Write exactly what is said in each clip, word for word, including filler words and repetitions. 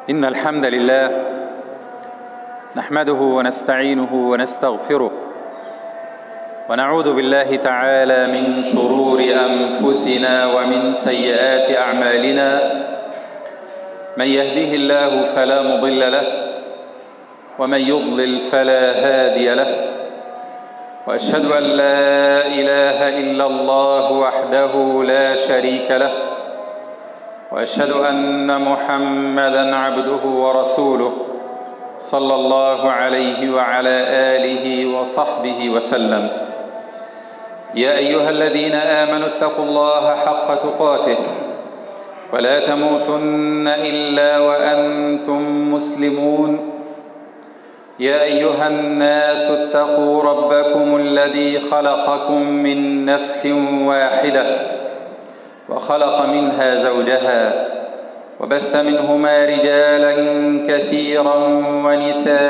إن الحمد لله نحمده ونستعينه ونستغفره ونعوذ بالله تعالى من شرور أنفسنا ومن سيئات أعمالنا. من يهده الله فلا مضل له ومن يضلل فلا هادي له، وأشهد أن لا إله إلا الله وحده لا شريك له، وأشهد أن محمدًا عبده ورسوله صلى الله عليه وعلى آله وصحبه وسلم. يا أيها الذين آمنوا اتقوا الله حق تقاته ولا تموتن إلا وأنتم مسلمون. يا أيها الناس اتقوا ربكم الذي خلقكم من نفس واحدة وخلق منها زوجها وبث منهما رجالا كثيرا ونساء،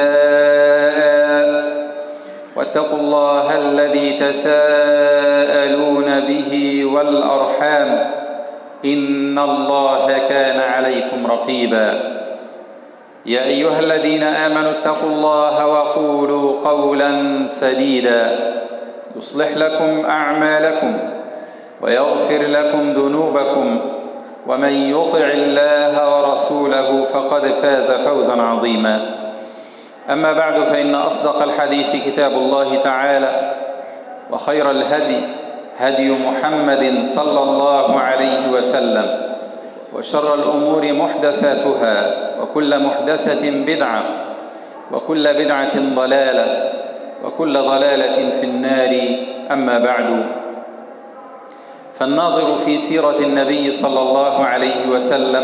واتقوا الله الذي تساءلون به والأرحام إن الله كان عليكم رقيبا. يا أيها الذين آمنوا اتقوا الله وقولوا قولا سديدا يصلح لكم أعمالكم ويغفر لكم ذنوبكم، ومن يطع الله ورسوله فقد فاز فوزا عظيما. أما بعد، فإن أصدق الحديث كتاب الله تعالى، وخير الهدي هدي محمد صلى الله عليه وسلم، وشر الأمور محدثاتها، وكل محدثة بدعة، وكل بدعة ضلالة، وكل ضلالة في النار. أما بعد، فالناظر في سيرة النبي صلى الله عليه وسلم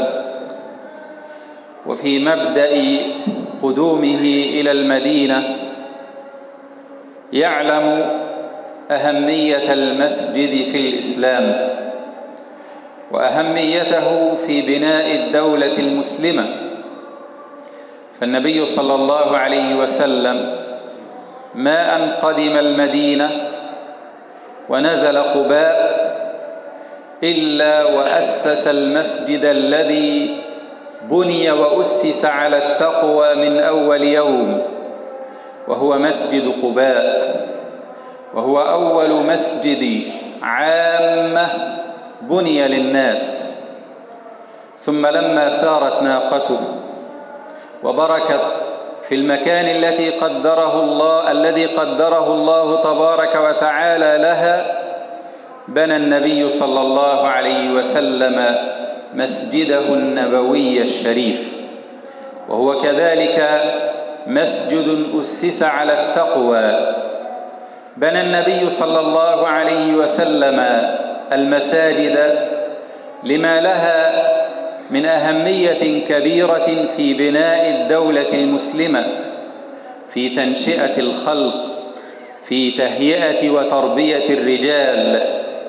وفي مبدأ قدومه إلى المدينة يعلم أهمية المسجد في الإسلام وأهميته في بناء الدولة المسلمة. فالنبي صلى الله عليه وسلم ما أن قدم المدينة ونزل قباء إلا وأسس المسجد الذي بني وأسس على التقوى من أول يوم، وهو مسجد قباء، وهو أول مسجد عامة بني للناس. ثم لما سارت ناقته وبركت في المكان الذي قدره الله الذي قدره الله تبارك وتعالى لها، بنى النبي صلى الله عليه وسلم مسجده النبوي الشريف، وهو كذلك مسجد أسس على التقوى. بنى النبي صلى الله عليه وسلم المساجد لما لها من أهمية كبيرة في بناء الدولة المسلمة، في تنشئة الخلق، في تهيئة وتربية الرجال.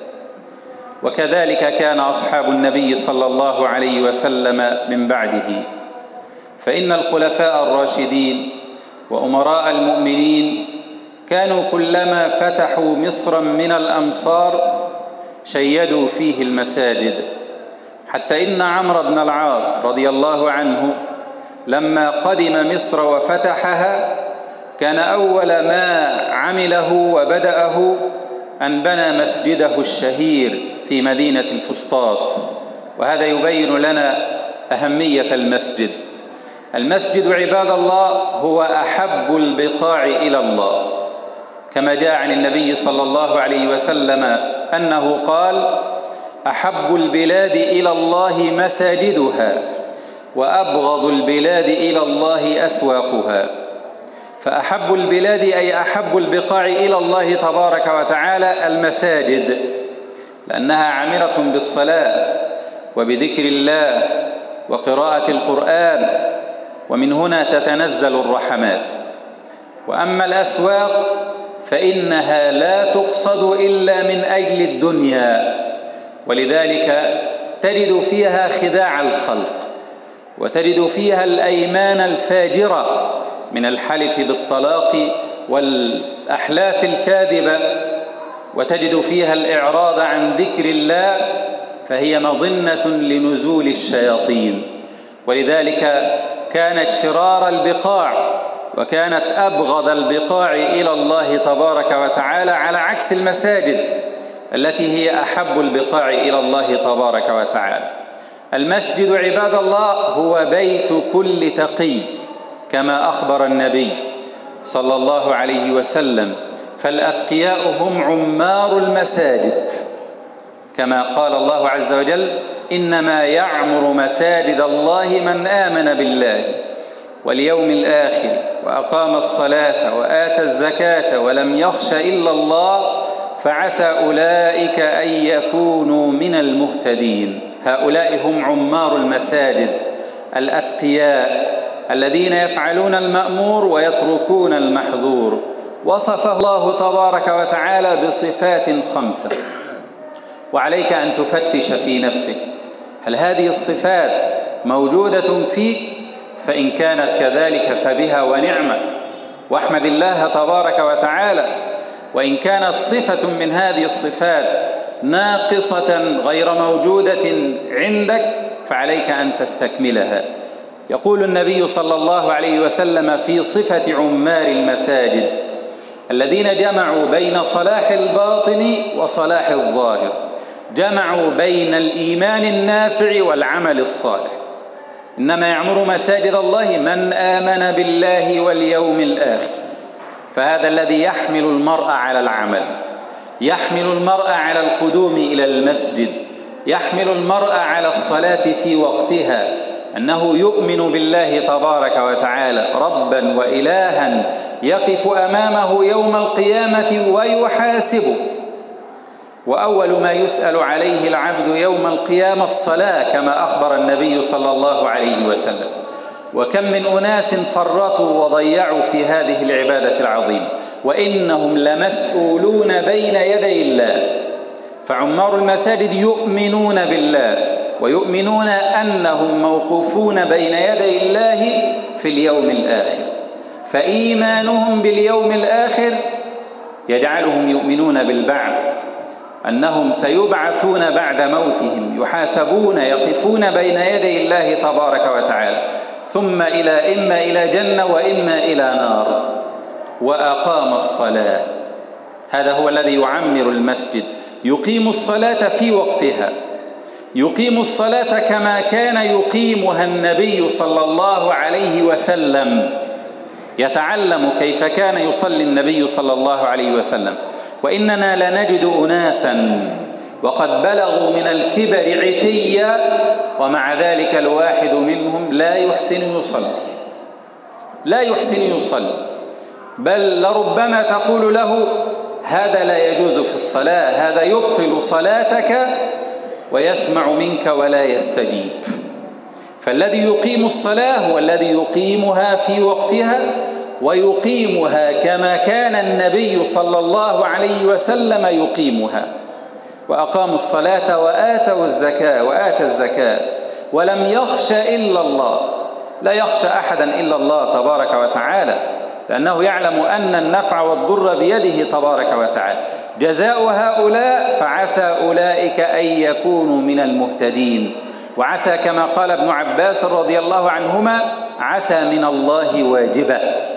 وكذلك كان أصحاب النبي صلى الله عليه وسلم من بعده، فإن الخلفاء الراشدين وأمراء المؤمنين كانوا كلما فتحوا مصرا من الأمصار شيدوا فيه المساجد، حتى إن عمرو بن العاص رضي الله عنه لما قدم مصر وفتحها كان أول ما عمله وبدأه أن بنى مسجده الشهير في مدينة الفسطاط. وهذا يبين لنا أهمية المسجد. المسجد عباد الله هو أحب البقاع إلى الله، كما جاء عن النبي صلى الله عليه وسلم أنه قال: أحب البلاد إلى الله مساجدها، وأبغض البلاد إلى الله أسواقها. فأحب البلاد أي أحب البقاع إلى الله تبارك وتعالى المساجد، لأنها عامرة بالصلاة وبذكر الله وقراءة القرآن، ومن هنا تتنزل الرحمات. وأما الأسواق فإنها لا تقصد إلا من أجل الدنيا، ولذلك تجد فيها خداع الخلق، وتجد فيها الأيمان الفاجرة من الحلف بالطلاق والأحلاف الكاذبة، وتجد فيها الإعراض عن ذكر الله، فهي مظنة لنزول الشياطين. ولذلك كانت شرار البقاع وكانت أبغض البقاع إلى الله تبارك وتعالى، على عكس المساجد التي هي أحب البقاع إلى الله تبارك وتعالى. المسجد عباد الله هو بيت كل تقي كما أخبر النبي صلى الله عليه وسلم، فالأتقياء هم عمار المساجد، كما قال الله عز وجل: إنما يعمر مساجد الله من آمن بالله واليوم الآخر وأقام الصلاة وآتى الزكاة ولم يخش إلا الله فعسى أولئك أن يكونوا من المهتدين. هؤلاء هم عمار المساجد الأتقياء الذين يفعلون المأمور ويتركون المحظور. وصفه الله تبارك وتعالى بصفات خمسة، وعليك أن تفتش في نفسك هل هذه الصفات موجودة فيك؟ فإن كانت كذلك فبها ونعمة، واحمد الله تبارك وتعالى. وإن كانت صفة من هذه الصفات ناقصة غير موجودة عندك فعليك أن تستكملها. يقول النبي صلى الله عليه وسلم في صفة عمار المساجد: الذين جمعوا بين صلاح الباطن وصلاح الظاهر، جمعوا بين الإيمان النافع والعمل الصالح. إنما يعمر مساجد الله من آمن بالله واليوم الآخر. فهذا الذي يحمل المرء على العمل، يحمل المرء على القدوم إلى المسجد، يحمل المرء على الصلاة في وقتها، أنه يؤمن بالله تبارك وتعالى ربا وإلها يقف أمامه يوم القيامة ويحاسبه. وأول ما يسأل عليه العبد يوم القيامة الصلاة، كما أخبر النبي صلى الله عليه وسلم. وكم من أناس فرطوا وضيعوا في هذه العبادة العظيمة، وإنهم لمسؤولون بين يدي الله. فعمار المساجد يؤمنون بالله ويؤمنون أنهم موقوفون بين يدي الله في اليوم الآخر، فإيمانهم باليوم الآخر يجعلهم يؤمنون بالبعث، أنهم سيبعثون بعد موتهم، يحاسبون، يقفون بين يدي الله تبارك وتعالى، ثم إلى إما إلى جنة وإما إلى نار. وأقام الصلاة، هذا هو الذي يعمر المسجد، يقيم الصلاة في وقتها، يقيم الصلاة كما كان يقيمها النبي صلى الله عليه وسلم، يتعلم كيف كان يصلي النبي صلى الله عليه وسلم. وإننا لنجد أناسا وقد بلغوا من الكبر عتيا، ومع ذلك الواحد منهم لا يحسن يصلي، لا يحسن يصلي، بل لربما تقول له: هذا لا يجوز في الصلاة، هذا يبطل صلاتك، ويسمع منك ولا يستجيب. فالذي يقيم الصلاة هو الذي يقيمها في وقتها، ويقيمها كما كان النبي صلى الله عليه وسلم يقيمها. وأقاموا الصلاة وآتوا الزكاة وآتى الزكاة ولم يخش إلا الله، لا يخشى أحدا إلا الله تبارك وتعالى، لأنه يعلم أن النفع والضر بيده تبارك وتعالى. جزاء هؤلاء فعسى أولئك أن يكونوا من المهتدين. وعسى كما قال ابن عباس رضي الله عنهما: عسى من الله واجبة،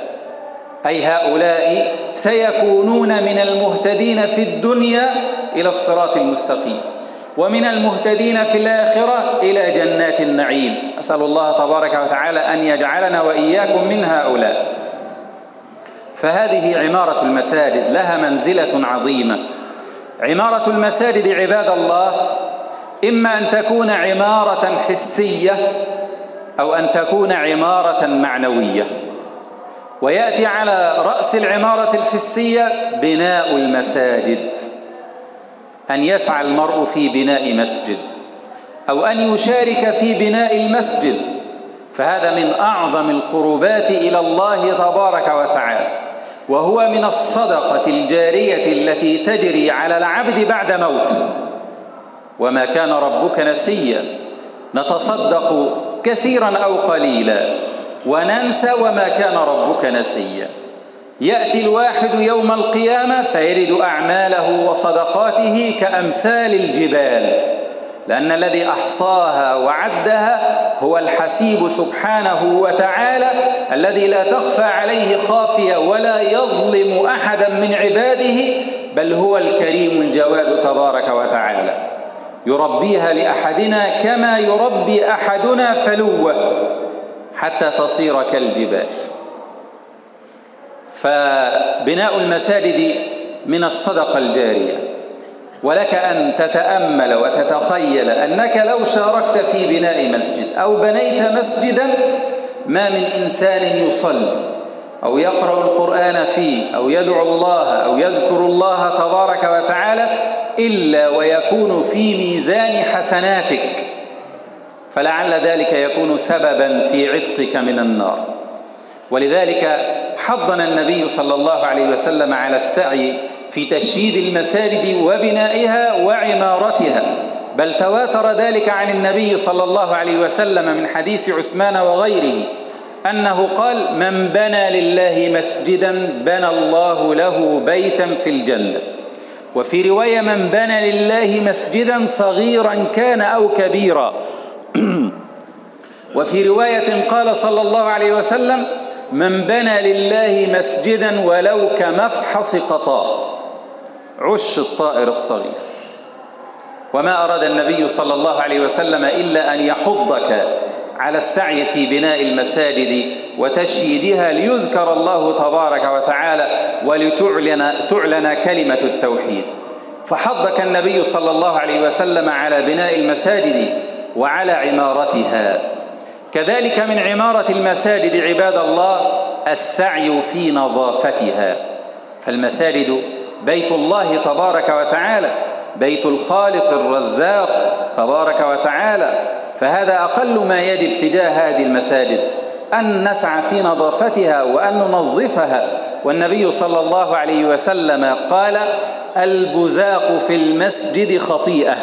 أي هؤلاء سيكونون من المهتدين في الدنيا إلى الصراط المستقيم، ومن المهتدين في الآخرة إلى جنات النعيم. أسأل الله تبارك وتعالى أن يجعلنا وإياكم من هؤلاء. فهذه عمارة المساجد لها منزلة عظيمة. عمارة المساجد عباد الله إما أن تكون عمارة حسية أو أن تكون عمارة معنوية. ويأتي على رأس العمارة الحسية بناء المساجد، أن يسعى المرء في بناء مسجد أو أن يشارك في بناء المسجد، فهذا من أعظم القربات إلى الله تبارك وتعالى، وهو من الصدقة الجارية التي تجري على العبد بعد موته. وما كان ربك نسيا، نتصدق كثيرا أو قليلا وننسى وما كان ربك نسيا. يأتي الواحد يوم القيامة فيرد أعماله وصدقاته كأمثال الجبال، لأن الذي أحصاها وعدها هو الحسيب سبحانه وتعالى، الذي لا تخفى عليه خافية ولا يظلم أحدا من عباده، بل هو الكريم الجواد تبارك وتعالى، يربيها لأحدنا كما يربي أحدنا فلوه حتى تصير كالجبال. فبناء المساجد من الصدقة الجارية، ولك أن تتأمل وتتخيل أنك لو شاركت في بناء مسجد أو بنيت مسجدا ما من إنسان يصلي أو يقرأ القرآن فيه أو يدعو الله أو يذكر الله تبارك وتعالى إلا ويكون في ميزان حسناتك، فلعل ذلك يكون سببا في عتقك من النار. ولذلك حضنا النبي صلى الله عليه وسلم على السعي في تشييد المساجد وبنائها وعمارتها، بل تواتر ذلك عن النبي صلى الله عليه وسلم من حديث عثمان وغيره أنه قال: من بنى لله مسجدا بنى الله له بيتا في الجنة. وفي رواية: من بنى لله مسجدا صغيرا كان أو كبيرا. وفي رواية قال صلى الله عليه وسلم: من بنى لله مسجدا ولو كمفحص قطاء، عش الطائر الصغير. وما أراد النبي صلى الله عليه وسلم إلا أن يحضك على السعي في بناء المساجد وتشييدها ليذكر الله تبارك وتعالى ولتعلن تعلن كلمة التوحيد. فحضك النبي صلى الله عليه وسلم على بناء المساجد وعلى عمارتها. كذلك من عمارة المساجد عباد الله السعي في نظافتها، فالمساجد بيت الله تبارك وتعالى، بيت الخالق الرزاق تبارك وتعالى، فهذا أقل ما يجب تجاه هذه المساجد أن نسعى في نظافتها وأن ننظفها. والنبي صلى الله عليه وسلم قال: البزاق في المسجد خطيئة.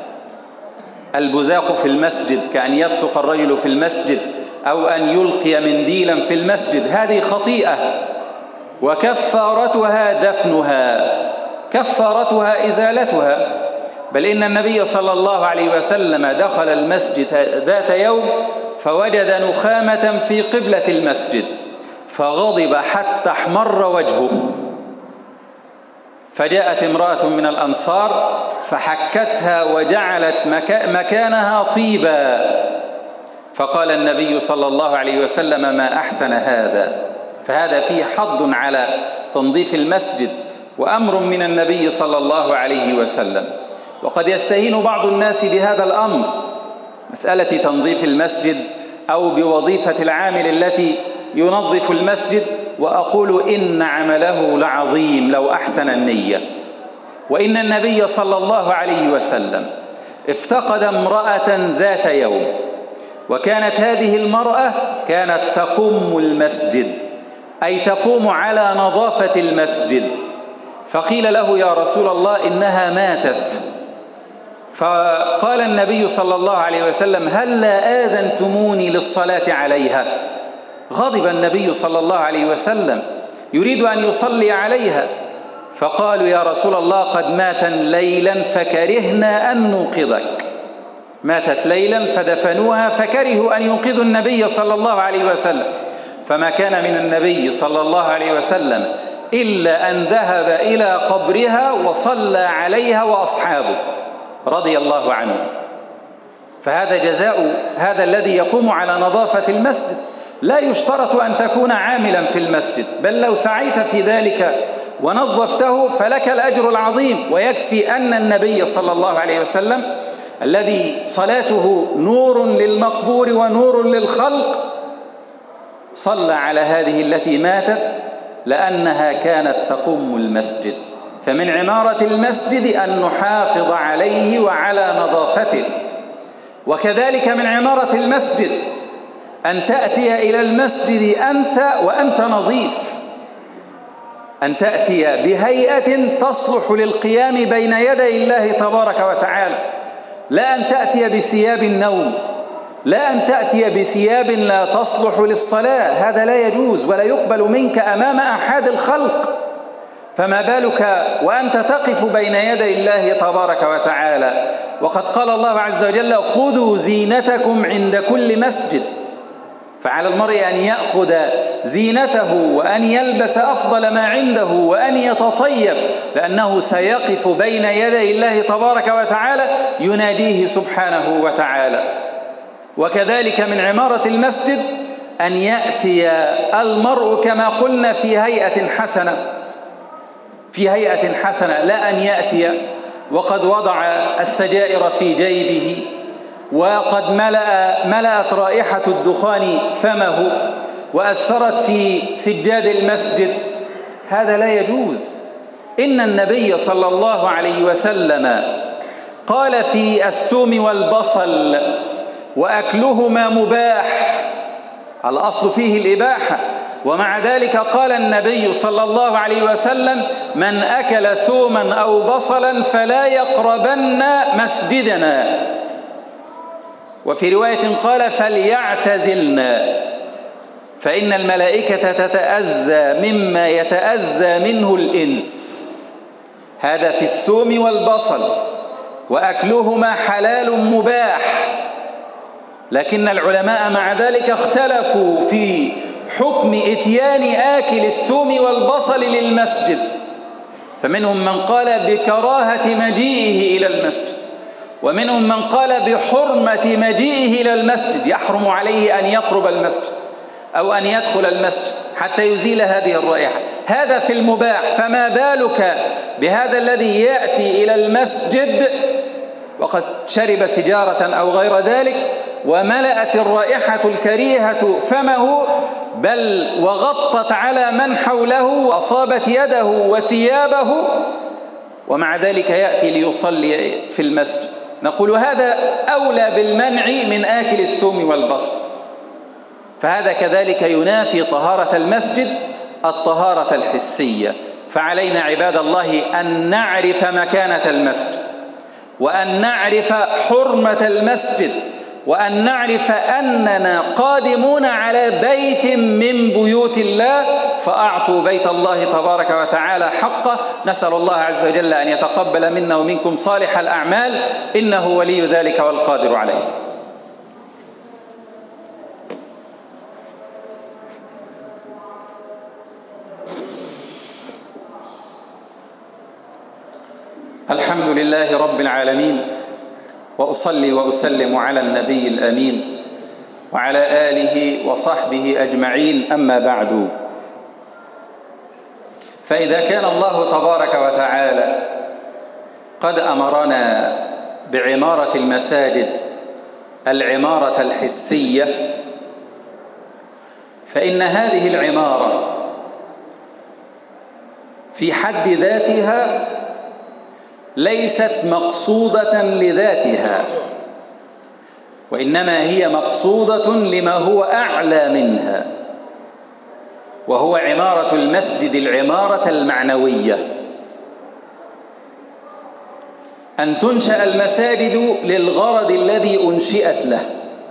البزاق في المسجد كأن يبصق الرجل في المسجد أو أن يلقي منديلا في المسجد، هذه خطيئة، وكفارتها دفنها، كفارتها إزالتها. بل إن النبي صلى الله عليه وسلم دخل المسجد ذات يوم فوجد نخامة في قبلة المسجد فغضب حتى احمر وجهه، فجاءت امرأة من الأنصار فحكتها وجعلت مكانها طيبا، فقال النبي صلى الله عليه وسلم: ما أحسن هذا. فهذا فيه حض على تنظيف المسجد وأمر من النبي صلى الله عليه وسلم. وقد يستهين بعض الناس بهذا الأمر، مسألة تنظيف المسجد أو بوظيفة العامل التي ينظف المسجد، وأقول إن عمله لعظيم لو أحسن النية. وإن النبي صلى الله عليه وسلم افتقد امرأة ذات يوم، وكانت هذه المرأة كانت تقوم المسجد، أي تقوم على نظافة المسجد. فقيل له: يا رسول الله إنها ماتت. فقال النبي صلى الله عليه وسلم: هل لا آذنتموني للصلاة عليها؟ غضب النبي صلى الله عليه وسلم يريد أن يصلي عليها، فقالوا: يا رسول الله قد مات ليلا فكرهنا أن نوقظك. ماتت ليلا فدفنوها فكرهوا أن يوقظوا النبي صلى الله عليه وسلم، فما كان من النبي صلى الله عليه وسلم إلا أن ذهب إلى قبرها وصلى عليها وأصحابه رضي الله عنه. فهذا جزاء هذا الذي يقوم على نظافة المسجد. لا يشترط أن تكون عاملا في المسجد، بل لو سعيت في ذلك ونظفته فلك الأجر العظيم. ويكفي أن النبي صلى الله عليه وسلم الذي صلاته نور للمقبور ونور للخلق صلى على هذه التي ماتت لأنها كانت تقوم المسجد. فمن عمارة المسجد أن نحافظ عليه وعلى نظافته. وكذلك من عمارة المسجد أن تأتي إلى المسجد أنت وأنت نظيف، أن تأتي بهيئة تصلح للقيام بين يدي الله تبارك وتعالى، لا أن تأتي بثياب النوم، لا أن تأتي بثياب لا تصلح للصلاة، هذا لا يجوز ولا يقبل منك أمام أحد الخلق. فما بالك وأنت تقف بين يدي الله تبارك وتعالى؟ وقد قال الله عز وجل: خذوا زينتكم عند كل مسجد. فعلى المرء أن يأخذ زينته وأن يلبس أفضل ما عنده وأن يتطيب، لأنه سيقف بين يدي الله تبارك وتعالى يناديه سبحانه وتعالى. وكذلك من عمارة المسجد أن يأتي المرء كما قلنا في هيئة حسنة، في هيئة حسنة، لا أن يأتي وقد وضع السجائر في جيبه وقد ملأ ملأت رائحة الدخان فمه وأثرت في سجاد المسجد. هذا لا يجوز. إن النبي صلى الله عليه وسلم قال في الثوم والبصل: وأكلهما مباح، الأصل فيه الإباحة، ومع ذلك قال النبي صلى الله عليه وسلم: من أكل ثوما أو بصلا فلا يقربن مسجدنا. وفي رواية قال: فليعتزلنا، فإن الملائكة تتأذى مما يتأذى منه الإنس. هذا في الثوم والبصل، وأكلهما حلال مباح. لكن العلماء مع ذلك اختلفوا في حكم إتيان آكل الثوم والبصل للمسجد، فمنهم من قال بكراهة مجيئه إلى المسجد، ومنهم من قال بحرمة مجيئه إلى المسجد، يحرم عليه أن يقرب المسجد أو أن يدخل المسجد حتى يزيل هذه الرائحة. هذا في المباح، فما بالك بهذا الذي يأتي إلى المسجد وقد شرب سجارة أو غير ذلك وملأت الرائحة الكريهة فمه، بل وغطت على من حوله وأصابت يده وثيابه، ومع ذلك يأتي ليصلي في المسجد. نقول هذا أولى بالمنع من آكل الثوم والبصل. فهذا كذلك ينافي طهارة المسجد الطهارة الحسية. فعلينا عباد الله أن نعرف مكانة المسجد، وأن نعرف حرمة المسجد، وأن نعرف أننا قادمون على بيت من بيوت الله، فأعطوا بيت الله تبارك وتعالى حقه. نسأل الله عز وجل أن يتقبل منا ومنكم صالح الأعمال، إنه ولي ذلك والقادر عليه. الحمد لله رب العالمين، وأصلي وأسلم على النبي الأمين وعلى آله وصحبه أجمعين، أما بعد. فإذا كان الله تبارك وتعالى قد أمرنا بعمارة المساجد العمارة الحسية، فإن هذه العمارة في حد ذاتها ليست مقصودة لذاتها، وإنما هي مقصودة لما هو أعلى منها، وهو عمارة المسجد العمارة المعنوية. أن تنشأ المساجد للغرض الذي أنشئت له،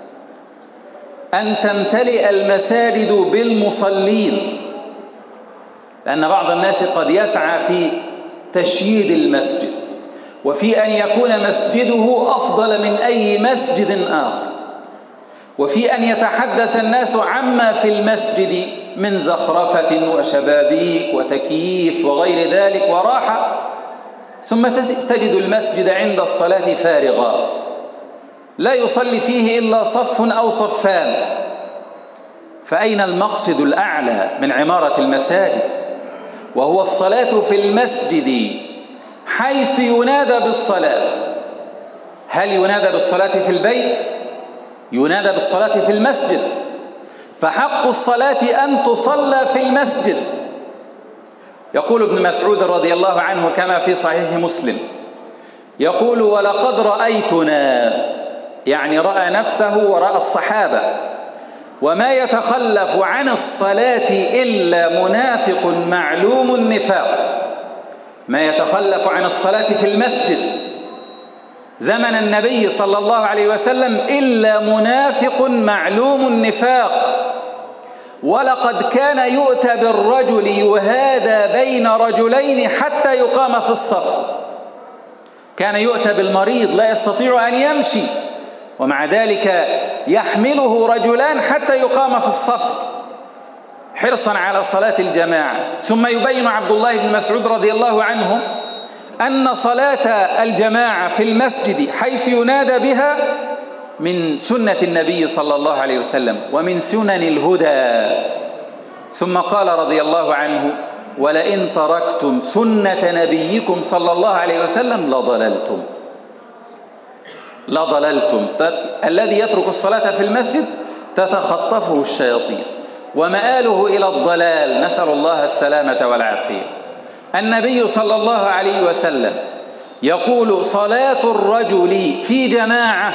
أن تمتلئ المساجد بالمصلين، لأن بعض الناس قد يسعى في تشييد المسجد، وفي أن يكون مسجده أفضل من أي مسجد آخر، وفي أن يتحدث الناس عما في المسجد من زخرفة وشبابيك وتكييف وغير ذلك وراحة، ثم تجد المسجد عند الصلاة فارغا لا يصلي فيه إلا صف أو صفان. فأين المقصد الأعلى من عمارة المساجد؟ وهو الصلاة في المسجد حيث ينادى بالصلاة. هل ينادى بالصلاة في البيت؟ ينادى بالصلاة في المسجد، فحق الصلاة أن تصلى في المسجد. يقول ابن مسعود رضي الله عنه كما في صحيح مسلم، يقول: ولقد رأيتنا، يعني رأى نفسه ورأى الصحابة، وما يتخلف عن الصلاة إلا منافق معلوم النفاق. ما يتخلف عن الصلاة في المسجد زمن النبي صلى الله عليه وسلم إلا منافق معلوم النفاق. ولقد كان يؤتى بالرجل يهادى بين رجلين حتى يقام في الصف. كان يؤتى بالمريض لا يستطيع أن يمشي، ومع ذلك يحمله رجلان حتى يقام في الصف حرصا على صلاة الجماعة. ثم يبين عبد الله بن مسعود رضي الله عنه أن صلاة الجماعة في المسجد حيث ينادى بها من سنة النبي صلى الله عليه وسلم ومن سنن الهدى. ثم قال رضي الله عنه: ولئن تركتم سنة نبيكم صلى الله عليه وسلم لضللتم. لضللتم. الذي يترك الصلاة في المسجد تتخطفه الشياطين ومآله إلى الضلال، نسأل الله السلامة والعافية. النبي صلى الله عليه وسلم يقول: صلاة الرجل في جماعة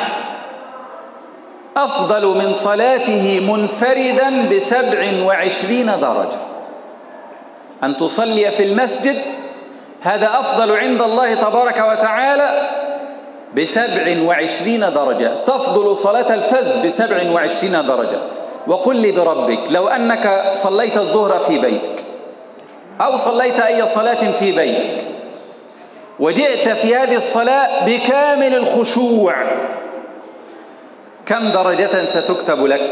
أفضل من صلاته منفردا بسبع وعشرين درجة. أن تصلي في المسجد هذا أفضل عند الله تبارك وتعالى بسبع وعشرين درجة، تفضل صلاة الفذ بسبع وعشرين درجة. وقل لي بربك لو أنك صليت الظهر في بيتك أو صليت أي صلاة في بيتك وجئت في هذه الصلاة بكامل الخشوع، كم درجة ستكتب لك؟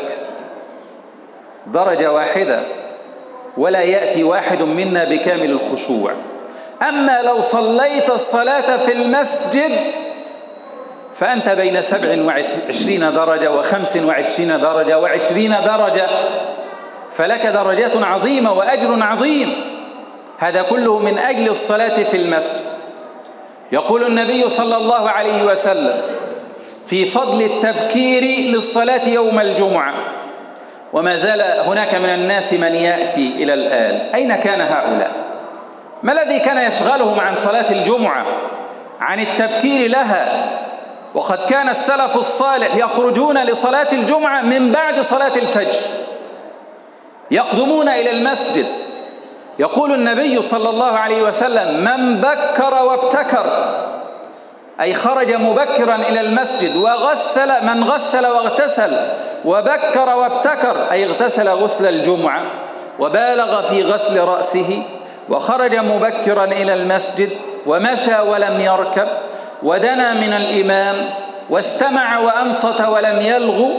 درجة واحدة، ولا يأتي واحد منا بكامل الخشوع. أما لو صليت الصلاة في المسجد فأنت بين سبع وعشرين درجة وخمس وعشرين درجة وعشرين درجة، فلك درجات عظيمة وأجر عظيم. هذا كله من أجل الصلاة في المسجد. يقول النبي صلى الله عليه وسلم في فضل التبكير للصلاة يوم الجمعة: وما زال هناك من الناس من يأتي إلى الآن. أين كان هؤلاء؟ ما الذي كان يشغلهم عن صلاة الجمعة، عن التبكير لها؟ وقد كان السلف الصالح يخرجون لصلاة الجمعة من بعد صلاة الفجر، يقدمون إلى المسجد. يقول النبي صلى الله عليه وسلم: من بكر وابتكر، أي خرج مبكرا إلى المسجد، وغسل من غسل واغتسل، وبكر وابتكر أي اغتسل غسل الجمعة وبالغ في غسل رأسه، وخرج مبكرا إلى المسجد ومشى ولم يركب، ودنا من الإمام واستمع وأنصت ولم يلغو،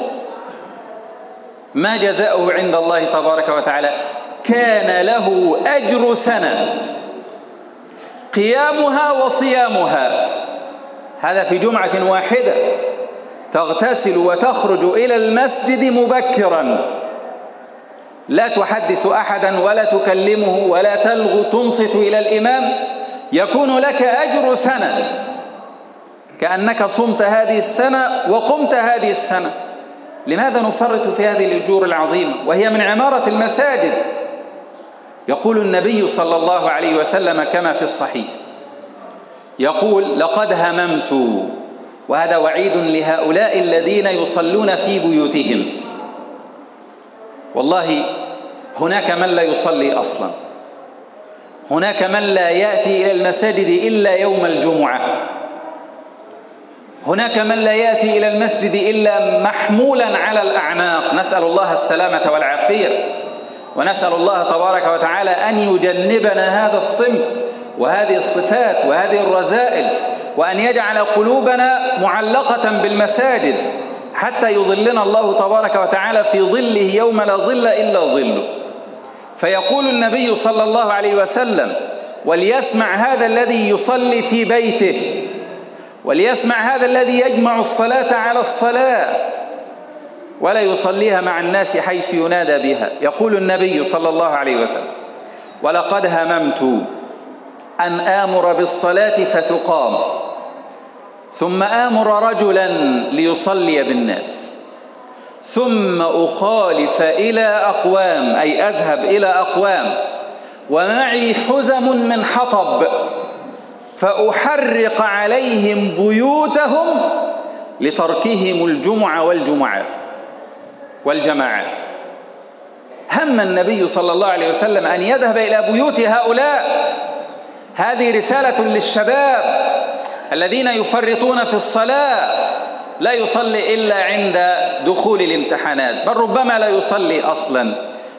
ما جزاؤه عند الله تبارك وتعالى؟ كان له أجر سنة قيامها وصيامها. هذا في جمعة واحدة، تغتسل وتخرج إلى المسجد مبكرا، لا تحدث أحدا ولا تكلمه ولا تلغو، تنصت إلى الإمام، يكون لك أجر سنة، كأنك صمت هذه السنة وقمت هذه السنة. لماذا نفرط في هذه الأجور العظيمة وهي من عمارة المساجد؟ يقول النبي صلى الله عليه وسلم كما في الصحيح، يقول: لقد هممت، وهذا وعيد لهؤلاء الذين يصلون في بيوتهم. والله هناك من لا يصلي أصلا، هناك من لا يأتي إلى المساجد إلا يوم الجمعة، هناك من لا يأتي إلى المسجد إلا محمولا على الأعناق، نسأل الله السلامة والعافية. ونسأل الله تبارك وتعالى أن يجنبنا هذا الصنف وهذه الصفات وهذه الرذائل، وأن يجعل قلوبنا معلقة بالمساجد حتى يظلنا الله تبارك وتعالى في ظله يوم لا ظل إلا ظله. فيقول النبي صلى الله عليه وسلم: وليسمع هذا الذي يصلي في بيته، وليسمع هذا الذي يجمع الصلاة على الصلاة ولا يصليها مع الناس حيث ينادى بها. يقول النبي صلى الله عليه وسلم: ولقد هممت أن آمر بالصلاة فتقام، ثم آمر رجلا ليصلي بالناس، ثم أخالف إلى أقوام، أي أذهب إلى أقوام ومعي حزم من حطب، فأحرق عليهم بيوتهم لتركهم الجمعة والجمعات والجماعات. هم النبي صلى الله عليه وسلم أن يذهب إلى بيوت هؤلاء. هذه رسالة للشباب الذين يفرطون في الصلاة، لا يصلي إلا عند دخول الامتحانات، بل ربما لا يصلي أصلا،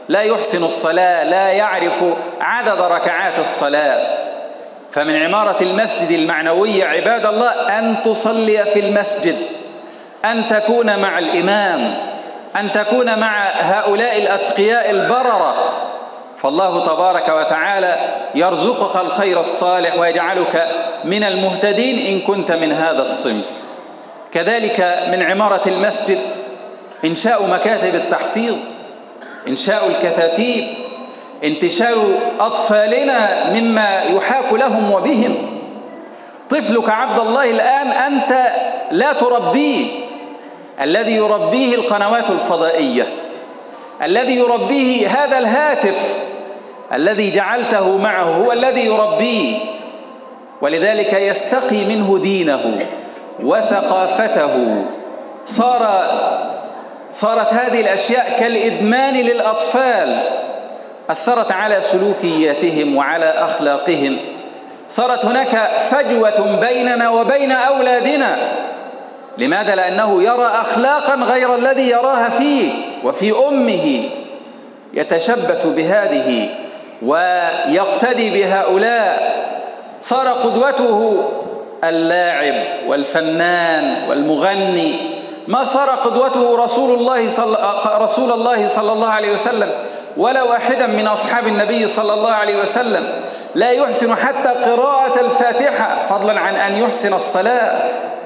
لا يحسن الصلاة، لا يعرف عدد ركعات الصلاة. فمن عمارة المسجد المعنوية عباد الله أن تصلي في المسجد، أن تكون مع الإمام، أن تكون مع هؤلاء الأتقياء البررة، فالله تبارك وتعالى يرزقك الخير الصالح ويجعلك من المهتدين إن كنت من هذا الصنف. كذلك من عمارة المسجد إنشاء مكاتب التحفيظ، إنشاء الكتاتيب، انتشار أطفالنا مما يحاك لهم وبهم. طفلك عبد الله الآن أنت لا تربيه، الذي يربيه القنوات الفضائية، الذي يربيه هذا الهاتف الذي جعلته معه هو الذي يربيه، ولذلك يستقي منه دينه وثقافته. صار صارت هذه الأشياء كالإدمان للأطفال، أثرت على سلوكياتهم وعلى أخلاقهم. صارت هناك فجوة بيننا وبين أولادنا. لماذا؟ لأنه يرى أخلاقا غير الذي يراها فيه وفي أمه، يتشبث بهذه ويقتدي بهؤلاء. صار قدوته اللاعب والفنان والمغني، ما صار قدوته رسول الله صلى رسول الله صلى الله عليه وسلم ولا واحدا من أصحاب النبي صلى الله عليه وسلم. لا يحسن حتى قراءة الفاتحة فضلا عن أن يحسن الصلاة.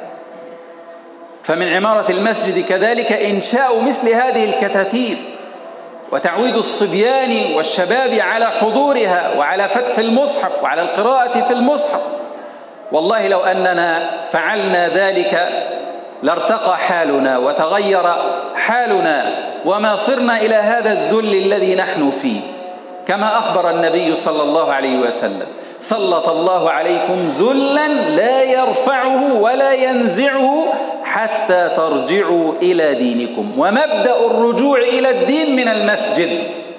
فمن عمارة المسجد كذلك إنشاء مثل هذه الكتاتيب وتعويد الصبيان والشباب على حضورها وعلى فتح المصحف وعلى القراءة في المصحف. والله لو أننا فعلنا ذلك لارتقى حالنا وتغير حالنا وما صرنا إلى هذا الذل الذي نحن فيه. كما أخبر النبي صلى الله عليه وسلم: سلط الله عليكم ذلا لا يرفعه ولا ينزعه حتى ترجعوا إلى دينكم. ومبدأ الرجوع إلى الدين من المسجد،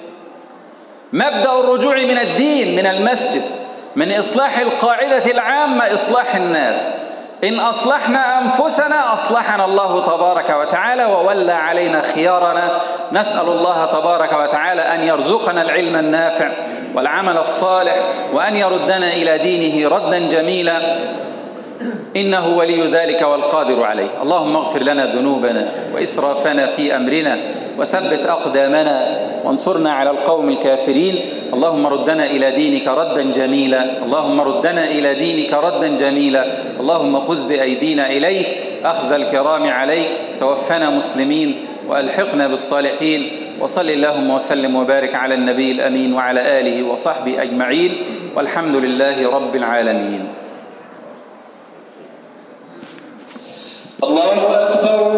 مبدأ الرجوع من الدين من المسجد، من إصلاح القاعدة العامة إصلاح الناس. إن أصلحنا أنفسنا أصلحنا الله تبارك وتعالى وولى علينا خيارنا. نسأل الله تبارك وتعالى أن يرزقنا العلم النافع والعمل الصالح، وأن يردنا إلى دينه ردا جميلا، إنه ولي ذلك والقادر عليه. اللهم اغفر لنا ذنوبنا وإسرافنا في أمرنا وثبت أقدامنا وانصرنا على القوم الكافرين. اللهم ردنا إلى دينك ردا جميلا، اللهم ردنا إلى دينك ردا جميلا. اللهم خذ بأيدينا إليك أخذ الكرام عليك. توفنا مسلمين وألحقنا بالصالحين. وصل اللهم وسلم وبارك على النبي الأمين وعلى آله وصحبه أجمعين، والحمد لله رب العالمين. الله أكبر.